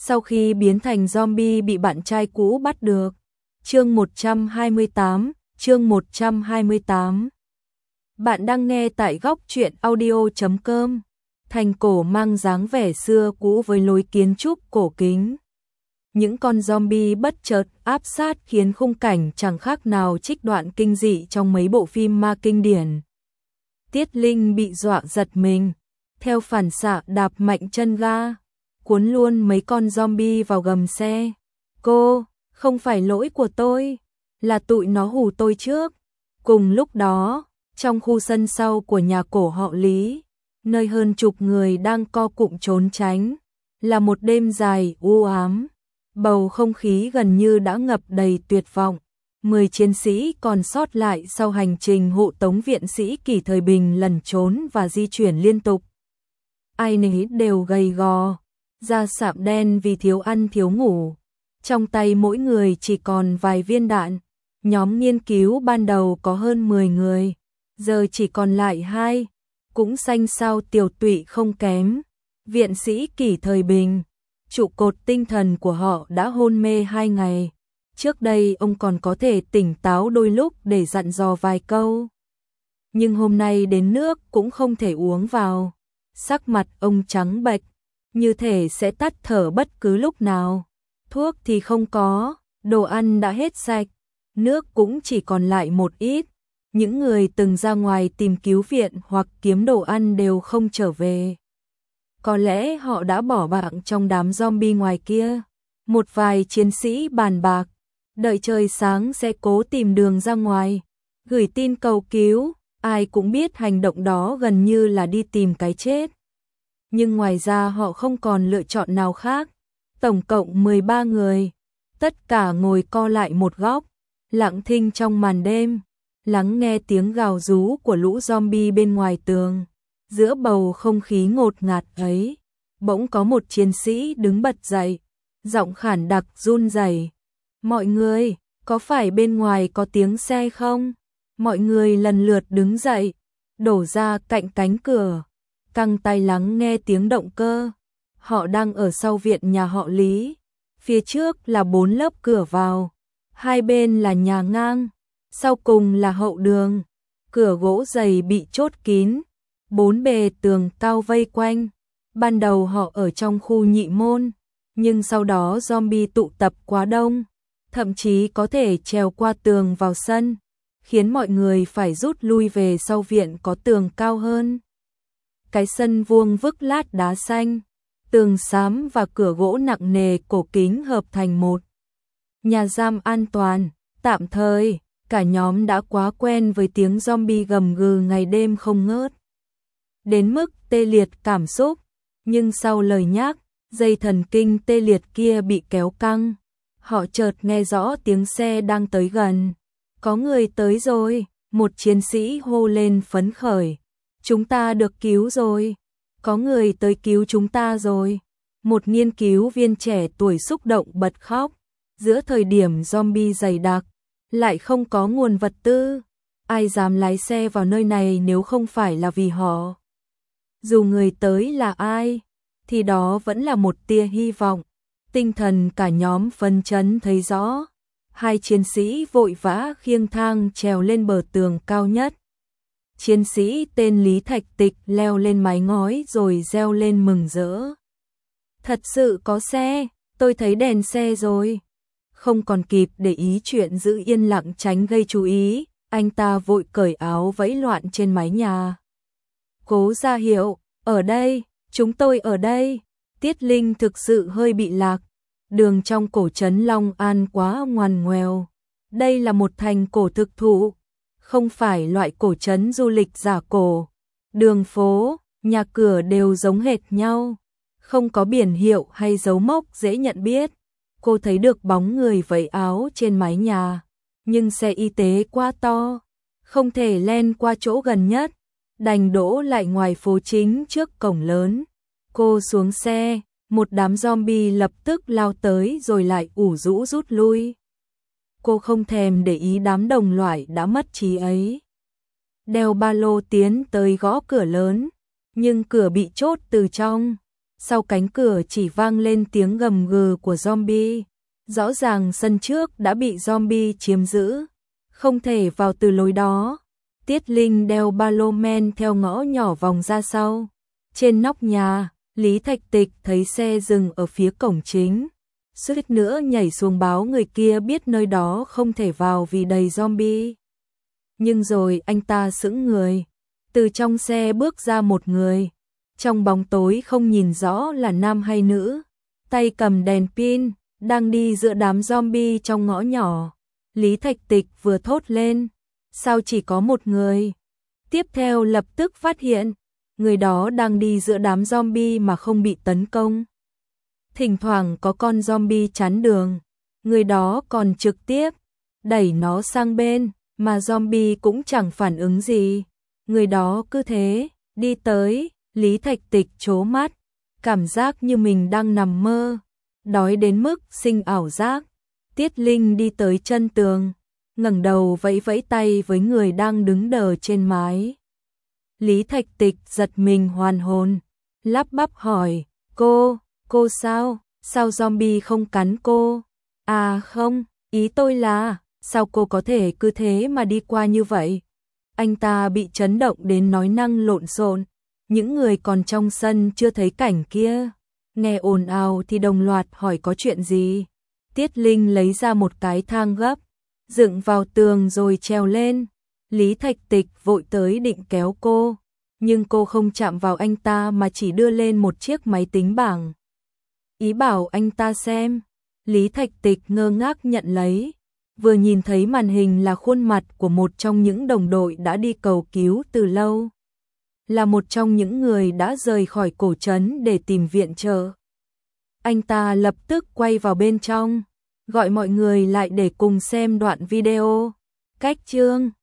sau khi biến thành zombie bị bạn trai cũ bắt được. Chương 128. Bạn đang nghe tại góc truyện audio.com. Thành cổ mang dáng vẻ xưa cũ với lối kiến trúc cổ kính. Những con zombie bất chợt áp sát khiến khung cảnh chẳng khác nào trích đoạn kinh dị trong mấy bộ phim ma kinh điển. Tiết Linh bị dọa giật mình, theo phản xạ đạp mạnh chân ga, cuốn luôn mấy con zombie vào gầm xe. Cô, không phải lỗi của tôi, là tụi nó hù tôi trước. Cùng lúc đó, trong khu sân sau của nhà cổ họ Lý, nơi hơn chục người đang co cụm trốn tránh, là một đêm dài u ám. Bầu không khí gần như đã ngập đầy tuyệt vọng. 10 chiến sĩ còn sót lại sau hành trình hộ tống viện sĩ Kỷ Thời Bình lẩn trốn và di chuyển liên tục. Ai nấy đều gầy gò, da sạm đen vì thiếu ăn thiếu ngủ. Trong tay mỗi người chỉ còn vài viên đạn. Nhóm nghiên cứu ban đầu có hơn 10 người, giờ chỉ còn lại 2, cũng xanh xao tiều tụy không kém. Viện sĩ Kỷ Thời Bình, trụ cột tinh thần của họ đã hôn mê 2 ngày. Trước đây ông còn có thể tỉnh táo đôi lúc để dặn dò vài câu. Nhưng hôm nay đến nước cũng không thể uống vào. Sắc mặt ông trắng bệch, như thể sẽ tắt thở bất cứ lúc nào. Thuốc thì không có, đồ ăn đã hết sạch, nước cũng chỉ còn lại một ít. Những người từng ra ngoài tìm cứu viện hoặc kiếm đồ ăn đều không trở về. Có lẽ họ đã bỏ mạng trong đám zombie ngoài kia. Một vài chiến sĩ bàn bạc, đợi trời sáng sẽ cố tìm đường ra ngoài, gửi tin cầu cứu. Ai cũng biết hành động đó gần như là đi tìm cái chết. Nhưng ngoài ra họ không còn lựa chọn nào khác. Tổng cộng 13 người, tất cả ngồi co lại một góc, lặng thinh trong màn đêm, lắng nghe tiếng gào rú của lũ zombie bên ngoài tường. Giữa bầu không khí ngột ngạt ấy, bỗng có một chiến sĩ đứng bật dậy, giọng khản đặc run rẩy. Mọi người, có phải bên ngoài có tiếng xe không? Mọi người lần lượt đứng dậy, đổ ra cạnh cánh cửa, căng tai lắng nghe tiếng động cơ. Họ đang ở sau viện nhà họ Lý. Phía trước là 4 lớp cửa vào, hai bên là nhà ngang, sau cùng là hậu đường. Cửa gỗ dày bị chốt kín, 4 bề tường cao vây quanh. Ban đầu họ ở trong khu nhị môn, nhưng sau đó zombie tụ tập quá đông, thậm chí có thể trèo qua tường vào sân, khiến mọi người phải rút lui về sau viện có tường cao hơn. Cái sân vuông vức lát đá xanh, tường xám và cửa gỗ nặng nề cổ kính hợp thành một nhà giam an toàn. Tạm thời, cả nhóm đã quá quen với tiếng zombie gầm gừ ngày đêm không ngớt, đến mức tê liệt cảm xúc. Nhưng sau lời nhắc, dây thần kinh tê liệt kia bị kéo căng. Họ chợt nghe rõ tiếng xe đang tới gần. Có người tới rồi, một chiến sĩ hô lên phấn khởi. Chúng ta được cứu rồi. Có người tới cứu chúng ta rồi. Một nghiên cứu viên trẻ tuổi xúc động bật khóc. Giữa thời điểm zombie dày đặc, lại không có nguồn vật tư. Ai dám lái xe vào nơi này nếu không phải là vì họ? Dù người tới là ai, thì đó vẫn là một tia hy vọng. Tinh thần cả nhóm phấn chấn thấy rõ. 2 chiến sĩ vội vã khiêng thang trèo lên bờ tường cao nhất. Chiến sĩ tên Lý Thạch Tịch leo lên mái ngói rồi reo lên mừng rỡ. Thật sự có xe, tôi thấy đèn xe rồi. Không còn kịp để ý chuyện giữ yên lặng tránh gây chú ý, anh ta vội cởi áo vẫy loạn trên mái nhà. Cố ra hiệu, ở đây, chúng tôi ở đây. Tiết Linh thực sự hơi bị lạc. Đường trong cổ trấn Long An quá ngoằn ngoèo. Đây là một thành cổ thực thụ, không phải loại cổ trấn du lịch giả cổ. Đường phố, nhà cửa đều giống hệt nhau, không có biển hiệu hay dấu mốc dễ nhận biết. Cô thấy được bóng người vẫy áo trên mái nhà, nhưng xe y tế quá to, không thể len qua chỗ gần nhất, đành đỗ lại ngoài phố chính trước cổng lớn. Cô xuống xe, một đám zombie lập tức lao tới rồi lại ủ rũ rút lui. Cô không thèm để ý đám đồng loại đã mất trí ấy. Đeo ba lô tiến tới gõ cửa lớn, nhưng cửa bị chốt từ trong. sau cánh cửa chỉ vang lên tiếng gầm gừ của zombie. Rõ ràng sân trước đã bị zombie chiếm giữ, không thể vào từ lối đó. Tiết Linh đeo ba lô men theo ngõ nhỏ vòng ra sau. Trên nóc nhà, Lý Thạch Tịch thấy xe dừng ở phía cổng chính. Suýt nữa nhảy xuống báo người kia biết nơi đó không thể vào vì đầy zombie. Nhưng rồi anh ta sững người. Từ trong xe bước ra một người. Trong bóng tối không nhìn rõ là nam hay nữ. Tay cầm đèn pin, đang đi giữa đám zombie trong ngõ nhỏ. Lý Thạch Tịch vừa thốt lên. Sao chỉ có một người? Tiếp theo lập tức phát hiện, người đó đang đi giữa đám zombie mà không bị tấn công. Thỉnh thoảng có con zombie chắn đường, người đó còn trực tiếp đẩy nó sang bên, mà zombie cũng chẳng phản ứng gì. Người đó cứ thế, đi tới, Lý Thạch Tịch trố mắt, cảm giác như mình đang nằm mơ, đói đến mức sinh ảo giác. Tiết Linh đi tới chân tường, ngẩng đầu vẫy vẫy tay với người đang đứng đờ trên mái. Lý Thạch Tịch giật mình hoàn hồn, lắp bắp hỏi, cô sao zombie không cắn cô? À không, ý tôi là, sao cô có thể cứ thế mà đi qua như vậy? Anh ta bị chấn động đến nói năng lộn xộn, những người còn trong sân chưa thấy cảnh kia. Nghe ồn ào thì đồng loạt hỏi có chuyện gì. Tiết Linh lấy ra một cái thang gấp, dựng vào tường rồi trèo lên. Lý Thạch Tịch vội tới định kéo cô, nhưng cô không chạm vào anh ta mà chỉ đưa lên một chiếc máy tính bảng. Ý bảo anh ta xem. Lý Thạch Tịch ngơ ngác nhận lấy, vừa nhìn thấy màn hình là khuôn mặt của một trong những đồng đội đã đi cầu cứu từ lâu. Là một trong những người đã rời khỏi cổ trấn để tìm viện trợ. Anh ta lập tức quay vào bên trong, gọi mọi người lại để cùng xem đoạn video. Cách chương